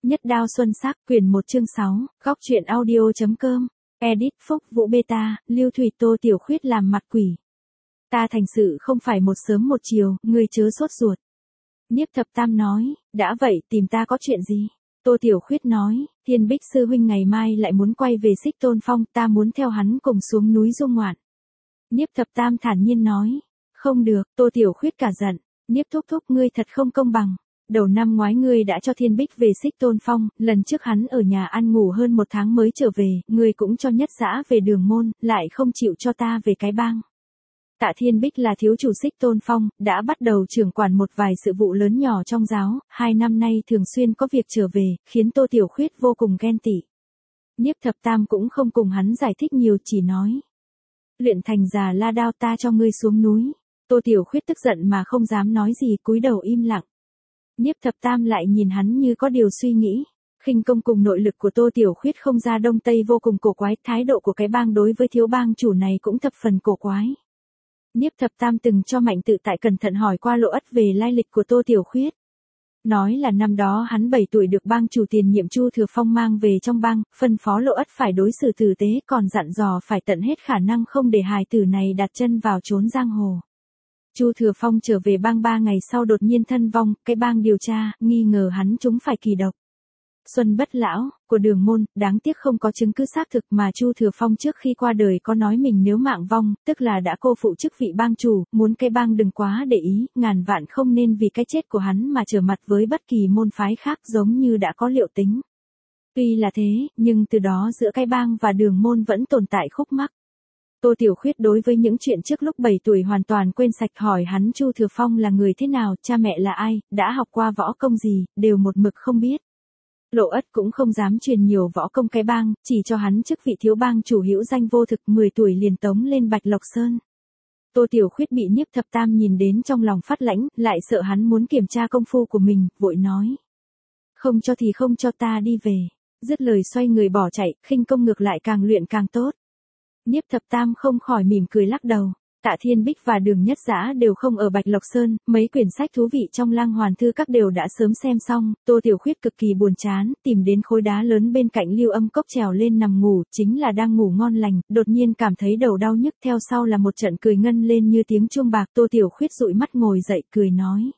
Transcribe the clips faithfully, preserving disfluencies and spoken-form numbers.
Nhất đao xuân sắc, quyển một chương sáu, góc truyện audio.com, edit Phúc Vũ Beta, Lưu Thủy Tô Tiểu Khuyết làm mặt quỷ. Ta thành sự không phải một sớm một chiều, ngươi chớ sốt ruột. Niếp Thập Tam nói, đã vậy tìm ta có chuyện gì? Tô Tiểu Khuyết nói, Thiên Bích sư huynh ngày mai lại muốn quay về Xích Tôn Phong, ta muốn theo hắn cùng xuống núi dung ngoạn. Niếp Thập Tam thản nhiên nói, không được, Tô Tiểu Khuyết cả giận, Niếp thúc thúc ngươi thật không công bằng. Đầu năm ngoái ngươi đã cho Thiên Bích về Xích Tôn Phong, lần trước hắn ở nhà ăn ngủ hơn một tháng mới trở về, ngươi cũng cho Nhất Dã về Đường Môn, lại không chịu cho ta về Cái Bang. Tạ Thiên Bích là thiếu chủ Xích Tôn Phong, đã bắt đầu trưởng quản một vài sự vụ lớn nhỏ trong giáo, hai năm nay thường xuyên có việc trở về, khiến Tô Tiểu Khuyết vô cùng ghen tị. Niếp Thập Tam cũng không cùng hắn giải thích nhiều, chỉ nói. Luyện thành già la đao ta cho ngươi xuống núi. Tô Tiểu Khuyết tức giận mà không dám nói gì, cúi đầu im lặng. Niếp Thập Tam lại nhìn hắn như có điều suy nghĩ. Khinh công cùng nội lực của Tô Tiểu Khuyết không ra đông tây vô cùng cổ quái, thái độ của Cái Bang đối với thiếu bang chủ này cũng thập phần cổ quái. Niếp Thập Tam từng cho Mạnh Tự Tại cẩn thận hỏi qua Lộ Ất về lai lịch của Tô Tiểu Khuyết. Nói là năm đó hắn bảy tuổi được bang chủ tiền nhiệm Chu Thừa Phong mang về trong bang, phân phó Lộ Ất phải đối xử tử tế, còn dặn dò phải tận hết khả năng không để hài tử này đặt chân vào chốn giang hồ. Chu Thừa Phong trở về bang ba ngày sau đột nhiên thân vong, Cái Bang điều tra, nghi ngờ hắn trúng phải kỳ độc. Xuân Bất Lão, của Đường Môn, đáng tiếc không có chứng cứ xác thực mà Chu Thừa Phong trước khi qua đời có nói mình nếu mạng vong, tức là đã cô phụ chức vị bang chủ, muốn Cái Bang đừng quá để ý, ngàn vạn không nên vì cái chết của hắn mà trở mặt với bất kỳ môn phái khác, giống như đã có liệu tính. Tuy là thế, nhưng từ đó giữa Cái Bang và Đường Môn vẫn tồn tại khúc mắc. Tô Tiểu Khuyết đối với những chuyện trước lúc bảy tuổi hoàn toàn quên sạch, hỏi hắn Chu Thừa Phong là người thế nào, cha mẹ là ai, đã học qua võ công gì, đều một mực không biết. Lộ Ất cũng không dám truyền nhiều võ công Cái Bang, chỉ cho hắn chức vị thiếu bang chủ hữu danh vô thực, mười tuổi liền tống lên Bạch Lộc Sơn. Tô Tiểu Khuyết bị Niếp Thập Tam nhìn đến trong lòng phát lãnh, lại sợ hắn muốn kiểm tra công phu của mình, vội nói. Không cho thì không cho, ta đi về. Dứt lời xoay người bỏ chạy, khinh công ngược lại càng luyện càng tốt. Niếp Thập Tam không khỏi mỉm cười lắc đầu. Tạ Thiên Bích và Đường Nhất Dã đều không ở Bạch Lộc Sơn, mấy quyển sách thú vị trong Lang Hoàn Thư các đều đã sớm xem xong, Tô Tiểu Khuyết cực kỳ buồn chán, tìm đến khối đá lớn bên cạnh Lưu Âm Cốc trèo lên nằm ngủ, chính là đang ngủ ngon lành, đột nhiên cảm thấy đầu đau nhức, theo sau là một trận cười ngân lên như tiếng chuông bạc. Tô Tiểu Khuyết dụi mắt ngồi dậy cười nói.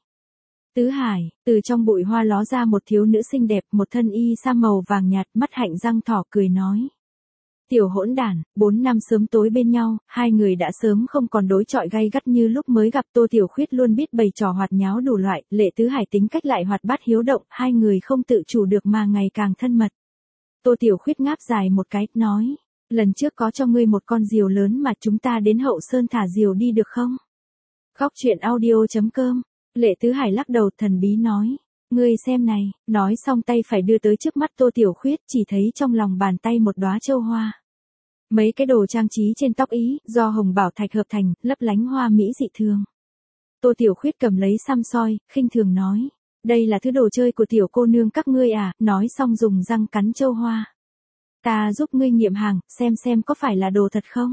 Tứ Hải, từ trong bụi hoa ló ra một thiếu nữ xinh đẹp, một thân y sa màu vàng nhạt, mắt hạnh răng thỏ, cười nói. Tiểu hỗn đản, bốn năm sớm tối bên nhau, hai người đã sớm không còn đối chọi gay gắt như lúc mới gặp. Tô Tiểu Khuyết luôn biết bày trò hoạt nháo đủ loại, Lệ Tứ Hải tính cách lại hoạt bát hiếu động, hai người không tự chủ được mà ngày càng thân mật. Tô Tiểu Khuyết ngáp dài một cái, nói, lần trước có cho ngươi một con diều lớn mà, chúng ta đến Hậu Sơn thả diều đi được không? Góc truyện audio.com, Lệ Tứ Hải lắc đầu thần bí nói. Ngươi xem này, nói xong tay phải đưa tới trước mắt Tô Tiểu Khuyết, chỉ thấy trong lòng bàn tay một đóa châu hoa. Mấy cái đồ trang trí trên tóc ý, do hồng bảo thạch hợp thành, lấp lánh hoa mỹ dị thường. Tô Tiểu Khuyết cầm lấy xăm soi, khinh thường nói. Đây là thứ đồ chơi của tiểu cô nương các ngươi à, nói xong dùng răng cắn châu hoa. Ta giúp ngươi nghiệm hàng, xem xem có phải là đồ thật không?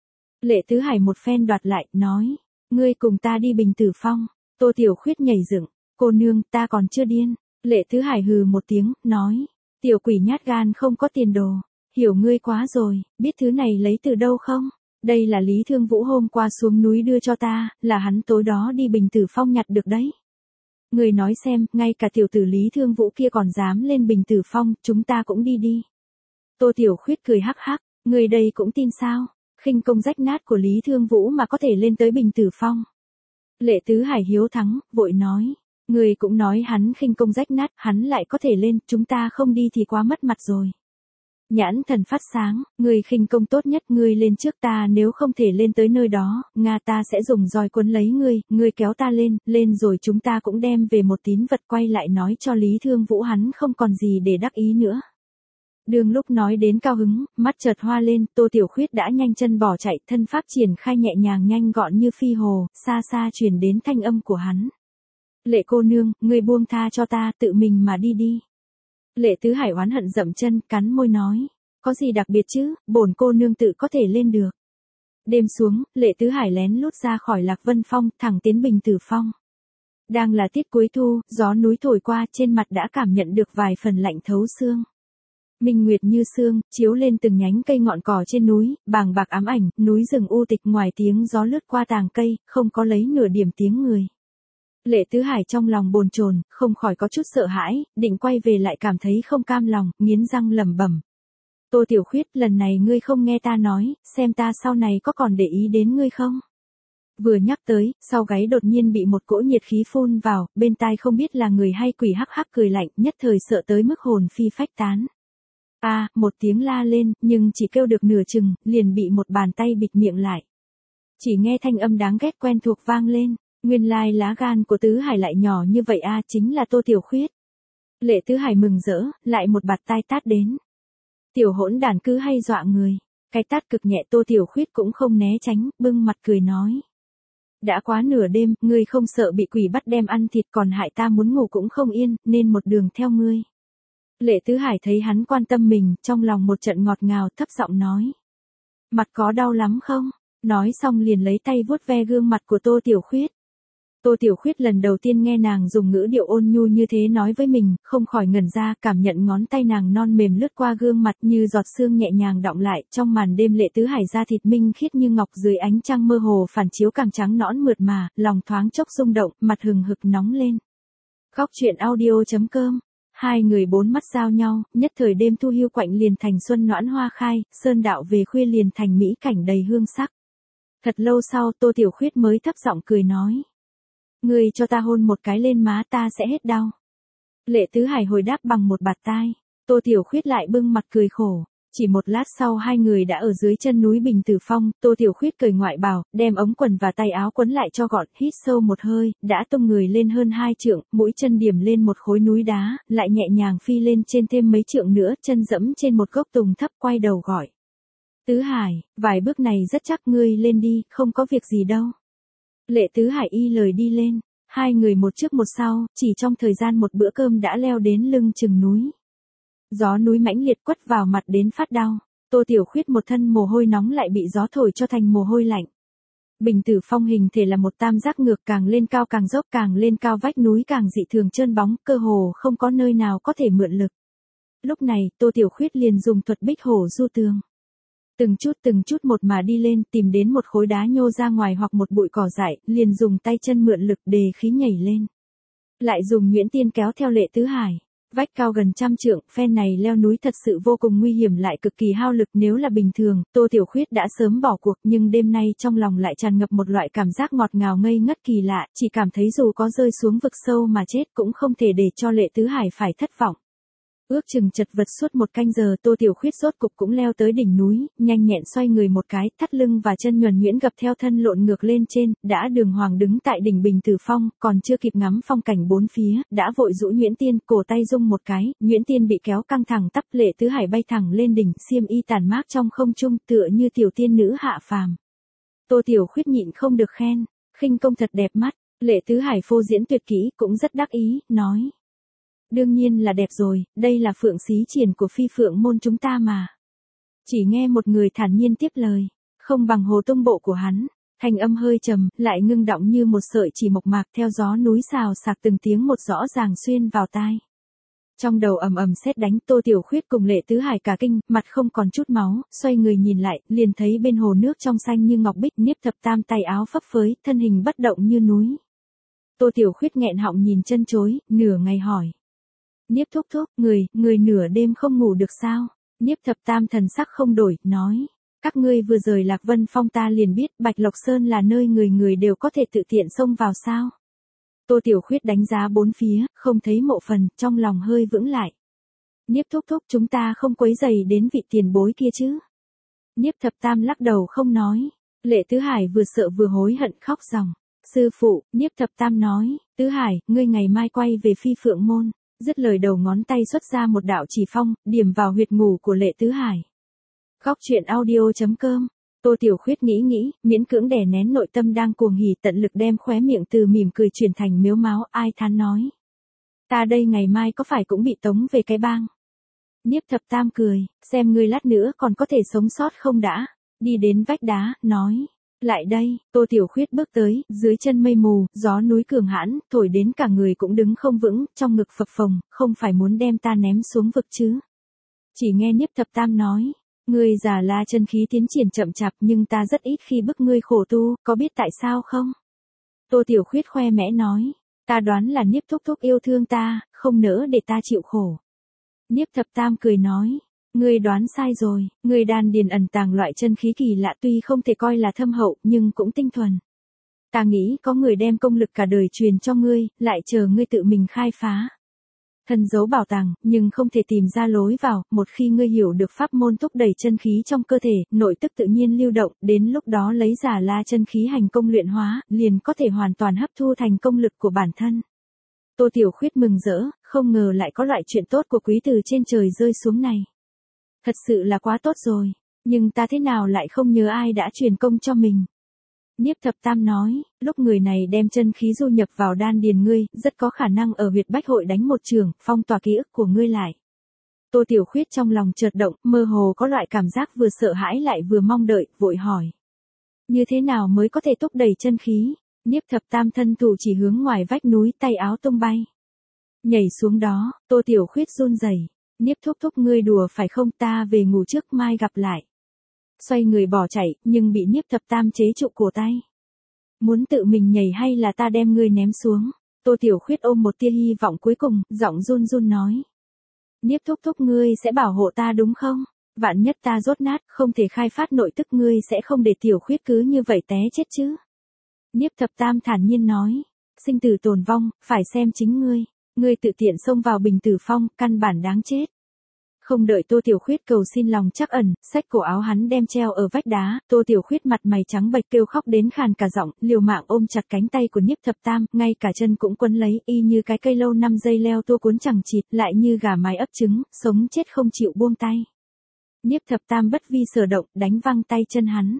Lệ Tứ Hải một phen đoạt lại, nói. Ngươi cùng ta đi Bình Tử Phong. Tô Tiểu Khuyết nhảy dựng. Cô nương, ta còn chưa điên. Lệ Tứ Hải hừ một tiếng, nói. Tiểu quỷ nhát gan không có tiền đồ. Hiểu ngươi quá rồi, biết thứ này lấy từ đâu không? Đây là Lý Thương Vũ hôm qua xuống núi đưa cho ta, là hắn tối đó đi Bình Tử Phong nhặt được đấy. Ngươi nói xem, ngay cả tiểu tử Lý Thương Vũ kia còn dám lên Bình Tử Phong, chúng ta cũng đi đi. Tô Tiểu Khuyết cười hắc hắc, ngươi đây cũng tin sao? Khinh công rách nát của Lý Thương Vũ mà có thể lên tới Bình Tử Phong. Lệ Tứ Hải hiếu thắng, vội nói. Ngươi cũng nói hắn khinh công rách nát, hắn lại có thể lên, chúng ta không đi thì quá mất mặt rồi. Nhãn thần phát sáng, ngươi khinh công tốt nhất, ngươi lên trước ta, nếu không thể lên tới nơi đó, Nga ta sẽ dùng roi cuốn lấy ngươi, ngươi kéo ta lên, lên rồi chúng ta cũng đem về một tín vật, quay lại nói cho Lý Thương Vũ hắn không còn gì để đắc ý nữa. Đường lúc nói đến cao hứng, mắt chợt hoa lên, Tô Tiểu Khuyết đã nhanh chân bỏ chạy, thân pháp triển khai nhẹ nhàng nhanh gọn như phi hồ, xa xa truyền đến thanh âm của hắn. Lệ cô nương, ngươi buông tha cho ta, tự mình mà đi đi. Lệ Tứ Hải oán hận dậm chân, cắn môi nói. Có gì đặc biệt chứ, bổn cô nương tự có thể lên được. Đêm xuống, Lệ Tứ Hải lén lút ra khỏi Lạc Vân Phong, thẳng tiến Bình Tử Phong. Đang là tiết cuối thu, gió núi thổi qua, trên mặt đã cảm nhận được vài phần lạnh thấu xương. Minh nguyệt như sương, chiếu lên từng nhánh cây ngọn cỏ trên núi, bàng bạc ám ảnh, núi rừng u tịch, ngoài tiếng gió lướt qua tàng cây, không có lấy nửa điểm tiếng người. Lệ Tứ Hải trong lòng bồn chồn, không khỏi có chút sợ hãi, định quay về lại cảm thấy không cam lòng, nghiến răng lẩm bẩm. Tô Tiểu Khuyết, lần này ngươi không nghe ta nói, xem ta sau này có còn để ý đến ngươi không? Vừa nhắc tới, sau gáy đột nhiên bị một cỗ nhiệt khí phun vào, bên tai không biết là người hay quỷ hắc hắc cười lạnh, nhất thời sợ tới mức hồn phi phách tán. A, à, một tiếng la lên, nhưng chỉ kêu được nửa chừng, liền bị một bàn tay bịt miệng lại. Chỉ nghe thanh âm đáng ghét quen thuộc vang lên, nguyên lai lá gan của Tứ Hải lại nhỏ như vậy a, à, chính là Tô Tiểu Khuyết. Lệ Tứ Hải mừng rỡ, lại một bạt tai tát đến. Tiểu hỗn đản cứ hay dọa người, cái tát cực nhẹ Tô Tiểu Khuyết cũng không né tránh, bưng mặt cười nói. Đã quá nửa đêm, ngươi không sợ bị quỷ bắt đem ăn thịt, còn hại ta muốn ngủ cũng không yên, nên một đường theo ngươi. Lệ Tứ Hải thấy hắn quan tâm mình, trong lòng một trận ngọt ngào, thấp giọng nói. Mặt có đau lắm không? Nói xong liền lấy tay vuốt ve gương mặt của Tô Tiểu Khuyết. Tô Tiểu Khuyết lần đầu tiên nghe nàng dùng ngữ điệu ôn nhu như thế nói với mình, không khỏi ngẩn ra, cảm nhận ngón tay nàng non mềm lướt qua gương mặt như giọt sương nhẹ nhàng đọng lại, trong màn đêm Lệ Tứ Hải da thịt minh khiết như ngọc dưới ánh trăng mơ hồ phản chiếu càng trắng nõn mượt mà, lòng thoáng chốc rung động, mặt hừng hực nóng lên. Góc truyện audio chấm com. Hai người bốn mắt giao nhau, nhất thời đêm thu hiu quạnh liền thành xuân noãn hoa khai, sơn đạo về khuya liền thành mỹ cảnh đầy hương sắc. Thật lâu sau Tô Tiểu Khuyết mới thấp giọng cười nói. Ngươi cho ta hôn một cái lên má ta sẽ hết đau. Lệ Tứ Hải hồi đáp bằng một bạt tai, Tô Tiểu Khuyết lại bưng mặt cười khổ. Chỉ một lát sau hai người đã ở dưới chân núi Bình Tử Phong, Tô Tiểu Khuyết cởi ngoại bào, đem ống quần và tay áo quấn lại cho gọn, hít sâu một hơi, đã tung người lên hơn hai trượng, mũi chân điểm lên một khối núi đá, lại nhẹ nhàng phi lên trên thêm mấy trượng nữa, chân dẫm trên một gốc tùng thấp, quay đầu gọi. Tứ Hải, vài bước này rất chắc, ngươi lên đi, không có việc gì đâu. Lệ Tứ Hải y lời đi lên, hai người một trước một sau, chỉ trong thời gian một bữa cơm đã leo đến lưng chừng núi. Gió núi mãnh liệt quất vào mặt đến phát đau, Tô Tiểu Khuyết một thân mồ hôi nóng lại bị gió thổi cho thành mồ hôi lạnh. Bình Tử Phong hình thể là một tam giác ngược, càng lên cao càng dốc, càng lên cao vách núi càng dị thường trơn bóng, cơ hồ không có nơi nào có thể mượn lực. Lúc này, Tô Tiểu Khuyết liền dùng thuật bích hổ du tường. Từng chút từng chút một mà đi lên, tìm đến một khối đá nhô ra ngoài hoặc một bụi cỏ dại, liền dùng tay chân mượn lực đề khí nhảy lên. Lại dùng nhuyễn tiên kéo theo Lệ Tứ Hải. Vách cao gần trăm trượng, phen này leo núi thật sự vô cùng nguy hiểm lại cực kỳ hao lực, nếu là bình thường, Tô Tiểu Khuyết đã sớm bỏ cuộc, nhưng đêm nay trong lòng lại tràn ngập một loại cảm giác ngọt ngào ngây ngất kỳ lạ, chỉ cảm thấy dù có rơi xuống vực sâu mà chết cũng không thể để cho Lệ Tứ Hải phải thất vọng. Ước chừng chật vật suốt một canh giờ, Tô Tiểu Khuyết rốt cục cũng leo tới đỉnh núi, nhanh nhẹn xoay người một cái, thắt lưng và chân nhuần nhuyễn gập theo thân lộn ngược lên trên, đã đường hoàng đứng tại đỉnh Bình Tử Phong, còn chưa kịp ngắm phong cảnh bốn phía, đã vội rũ nhuyễn tiên, cổ tay rung một cái, nhuyễn tiên bị kéo căng thẳng tắp, Lệ Tứ Hải bay thẳng lên đỉnh, xiêm y tàn mát trong không trung, tựa như tiểu tiên nữ hạ phàm. Tô Tiểu Khuyết nhịn không được khen, khinh công thật đẹp mắt. Lệ Tứ Hải phô diễn tuyệt kỹ, cũng rất đắc ý, nói. Đương nhiên là đẹp rồi, đây là phượng xí triển của phi phượng môn chúng ta mà. Chỉ nghe một người thản nhiên tiếp lời, không bằng hồ tung bộ của hắn, thanh âm hơi trầm, lại ngưng đọng như một sợi chỉ mộc mạc, theo gió núi xào xạc từng tiếng một rõ ràng xuyên vào tai. Trong đầu ầm ầm sét đánh, Tô Tiểu Khuyết cùng Lệ Tứ Hải cả kinh, mặt không còn chút máu, xoay người nhìn lại, liền thấy bên hồ nước trong xanh như ngọc bích, Niếp Thập Tam tay áo phấp phới, thân hình bất động như núi. Tô Tiểu Khuyết nghẹn họng nhìn chân chối, nửa ngày hỏi. Niếp thúc thúc, người, người nửa đêm không ngủ được sao? Niếp Thập Tam thần sắc không đổi, nói. Các ngươi vừa rời Lạc Vân Phong ta liền biết Bạch Lộc Sơn là nơi người người đều có thể tự tiện xông vào sao? Tô Tiểu Khuyết đánh giá bốn phía, không thấy mộ phần, trong lòng hơi vững lại. Niếp thúc thúc, chúng ta không quấy rầy đến vị tiền bối kia chứ? Niếp Thập Tam lắc đầu không nói. Lệ Tứ Hải vừa sợ vừa hối hận khóc ròng. Sư phụ, Niếp Thập Tam nói, Tứ Hải, ngươi ngày mai quay về phi phượng môn. Dứt lời đầu ngón tay xuất ra một đạo chỉ phong, điểm vào huyệt ngủ của Lệ Tứ Hải. Góc truyện audio chấm com. Tô Tiểu Khuyết nghĩ nghĩ, miễn cưỡng đè nén nội tâm đang cuồng hỉ, tận lực đem khóe miệng từ mỉm cười chuyển thành miếu máu, ai thán nói. Ta đây ngày mai có phải cũng bị tống về cái bang? Niếp Thập Tam cười, xem ngươi lát nữa còn có thể sống sót không đã. Đi đến vách đá, nói. Lại đây, Tô Tiểu Khuyết bước tới, dưới chân mây mù, gió núi cường hãn, thổi đến cả người cũng đứng không vững, trong ngực phập phồng, không phải muốn đem ta ném xuống vực chứ. Chỉ nghe Niếp Thập Tam nói, ngươi Già La chân khí tiến triển chậm chạp nhưng ta rất ít khi bức ngươi khổ tu, có biết tại sao không? Tô Tiểu Khuyết khoe mẽ nói, ta đoán là Niếp thúc thúc yêu thương ta, không nỡ để ta chịu khổ. Niếp Thập Tam cười nói, ngươi đoán sai rồi, ngươi đan điền ẩn tàng loại chân khí kỳ lạ tuy không thể coi là thâm hậu nhưng cũng tinh thuần. Ta nghĩ có người đem công lực cả đời truyền cho ngươi, lại chờ ngươi tự mình khai phá. Thân giấu bảo tàng, nhưng không thể tìm ra lối vào, một khi ngươi hiểu được pháp môn thúc đẩy chân khí trong cơ thể, nội tức tự nhiên lưu động, đến lúc đó lấy Già La chân khí hành công luyện hóa, liền có thể hoàn toàn hấp thu thành công lực của bản thân. Tô Tiểu Khuyết mừng rỡ, không ngờ lại có loại chuyện tốt của quý từ trên trời rơi xuống này. Thật sự là quá tốt rồi, nhưng ta thế nào lại không nhớ ai đã truyền công cho mình. Niếp Thập Tam nói, lúc người này đem chân khí du nhập vào đan điền ngươi, rất có khả năng ở huyệt bách hội đánh một trường, phong tỏa ký ức của ngươi lại. Tô Tiểu Khuyết trong lòng chợt động, mơ hồ có loại cảm giác vừa sợ hãi lại vừa mong đợi, vội hỏi. Như thế nào mới có thể thúc đẩy chân khí? Niếp Thập Tam thân thủ chỉ hướng ngoài vách núi, tay áo tung bay. Nhảy xuống đó, Tô Tiểu Khuyết run rẩy. Niếp thúc thúc ngươi đùa phải không, ta về ngủ trước mai gặp lại. Xoay người bỏ chạy, nhưng bị Niếp Thập Tam chế trụ cổ tay. Muốn tự mình nhảy hay là ta đem ngươi ném xuống? Tô Tiểu Khuyết ôm một tia hy vọng cuối cùng, giọng run run nói. Niếp thúc thúc ngươi sẽ bảo hộ ta đúng không? Vạn nhất ta rốt nát, không thể khai phát nội tức, ngươi sẽ không để Tiểu Khuyết cứ như vậy té chết chứ? Niếp Thập Tam thản nhiên nói. Sinh tử tồn vong, phải xem chính ngươi. Ngươi tự tiện xông vào bình tử phong, căn bản đáng chết. Không đợi Tô Tiểu Khuyết cầu xin lòng trắc ẩn, xách cổ áo hắn đem treo ở vách đá, Tô Tiểu Khuyết mặt mày trắng bệch kêu khóc đến khàn cả giọng, liều mạng ôm chặt cánh tay của Niếp Thập Tam, ngay cả chân cũng quấn lấy, y như cái cây lâu năm dây leo tua cuốn chẳng chịt, lại như gà mái ấp trứng, sống chết không chịu buông tay. Niếp Thập Tam bất vi sở động, đánh văng tay chân hắn.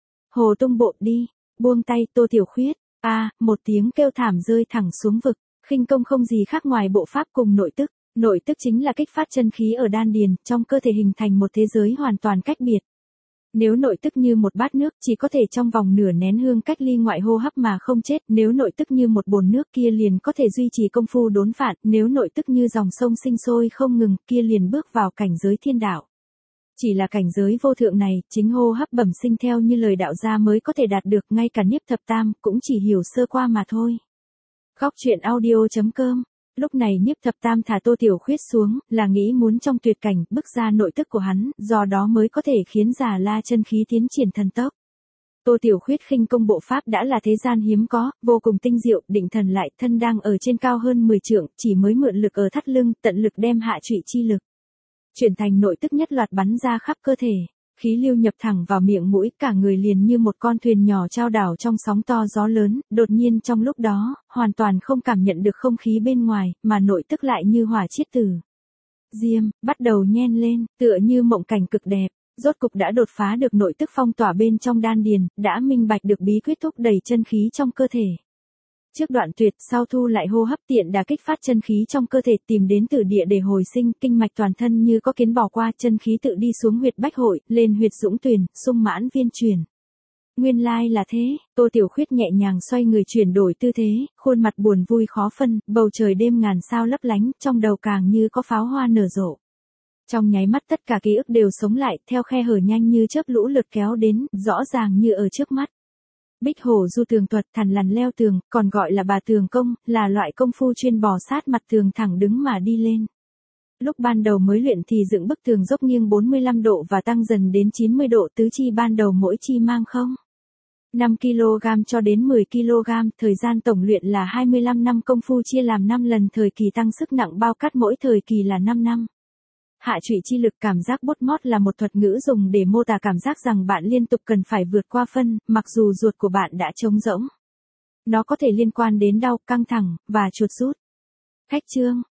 Hồ tung bộ đi, buông tay Tô Tiểu Khuyết, a, à, một tiếng kêu thảm rơi thẳng xuống vực, khinh công không gì khác ngoài bộ pháp cùng nội tức. Nội tức chính là kích phát chân khí ở đan điền, trong cơ thể hình thành một thế giới hoàn toàn cách biệt. Nếu nội tức như một bát nước, chỉ có thể trong vòng nửa nén hương cách ly ngoại hô hấp mà không chết, nếu nội tức như một bồn nước kia liền có thể duy trì công phu đốn phạn, nếu nội tức như dòng sông sinh sôi không ngừng, kia liền bước vào cảnh giới thiên đạo. Chỉ là cảnh giới vô thượng này, chính hô hấp bẩm sinh theo như lời đạo gia mới có thể đạt được, ngay cả Niếp Thập Tam cũng chỉ hiểu sơ qua mà thôi. Góc truyện audio chấm com. Lúc này Niếp Thập Tam thả Tô Tiểu Khuyết xuống, là nghĩ muốn trong tuyệt cảnh, bức ra nội tức của hắn, do đó mới có thể khiến Già La chân khí tiến triển thần tốc. Tô Tiểu Khuyết khinh công bộ pháp đã là thế gian hiếm có, vô cùng tinh diệu, định thần lại, thân đang ở trên cao hơn mười trượng, chỉ mới mượn lực ở thắt lưng, tận lực đem hạ trụy chi lực. Chuyển thành nội tức nhất loạt bắn ra khắp cơ thể. Khí lưu nhập thẳng vào miệng mũi, cả người liền như một con thuyền nhỏ chao đảo trong sóng to gió lớn, đột nhiên trong lúc đó, hoàn toàn không cảm nhận được không khí bên ngoài, mà nội tức lại như hỏa chiết tử. Diêm, bắt đầu nhen lên, tựa như mộng cảnh cực đẹp, rốt cục đã đột phá được nội tức phong tỏa bên trong đan điền, đã minh bạch được bí quyết thúc đẩy chân khí trong cơ thể. Trước đoạn tuyệt, sau thu lại hô hấp tiện đà kích phát chân khí trong cơ thể, tìm đến tử địa để hồi sinh, kinh mạch toàn thân như có kiến bỏ qua, chân khí tự đi xuống huyệt bách hội, lên huyệt dũng tuyền, sung mãn viên truyền. Nguyên lai là thế, Tô Tiểu Khuyết nhẹ nhàng xoay người chuyển đổi tư thế, khuôn mặt buồn vui khó phân, bầu trời đêm ngàn sao lấp lánh, trong đầu càng như có pháo hoa nở rộ. Trong nháy mắt tất cả ký ức đều sống lại, theo khe hở nhanh như chớp lũ lượt kéo đến, rõ ràng như ở trước mắt. Bích hổ du tường thuật, thằn lằn leo tường, còn gọi là bà tường công, là loại công phu chuyên bò sát mặt tường thẳng đứng mà đi lên. Lúc ban đầu mới luyện thì dựng bức tường dốc nghiêng bốn mươi lăm độ và tăng dần đến chín mươi độ, tứ chi ban đầu mỗi chi mang không năm ki lô gam cho đến mười ki lô gam, thời gian tổng luyện là hai mươi lăm năm, công phu chia làm năm lần, thời kỳ tăng sức nặng bao cắt mỗi thời kỳ là năm năm. Hạ trụy chi lực, cảm giác bốt mót là một thuật ngữ dùng để mô tả cảm giác rằng bạn liên tục cần phải vượt qua phân, mặc dù ruột của bạn đã trống rỗng. Nó có thể liên quan đến đau, căng thẳng, và chuột rút. Khách chương,